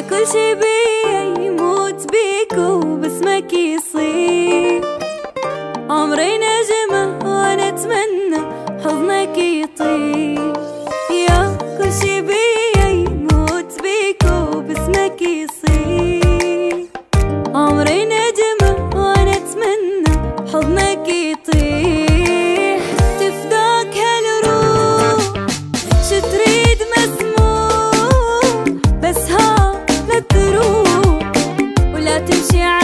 كل شي بيا يموت بيك وباسمك يصير. عمري نجمة وانا اتمنى حضنك يطير. يا كل شي بيا يموت بيك وباسمك يصير. عمري نجمة وانا اتمنى حضنك يطير. تفداك هالروح شو تريد مسموح، بس ها لا تروح ولا تمشي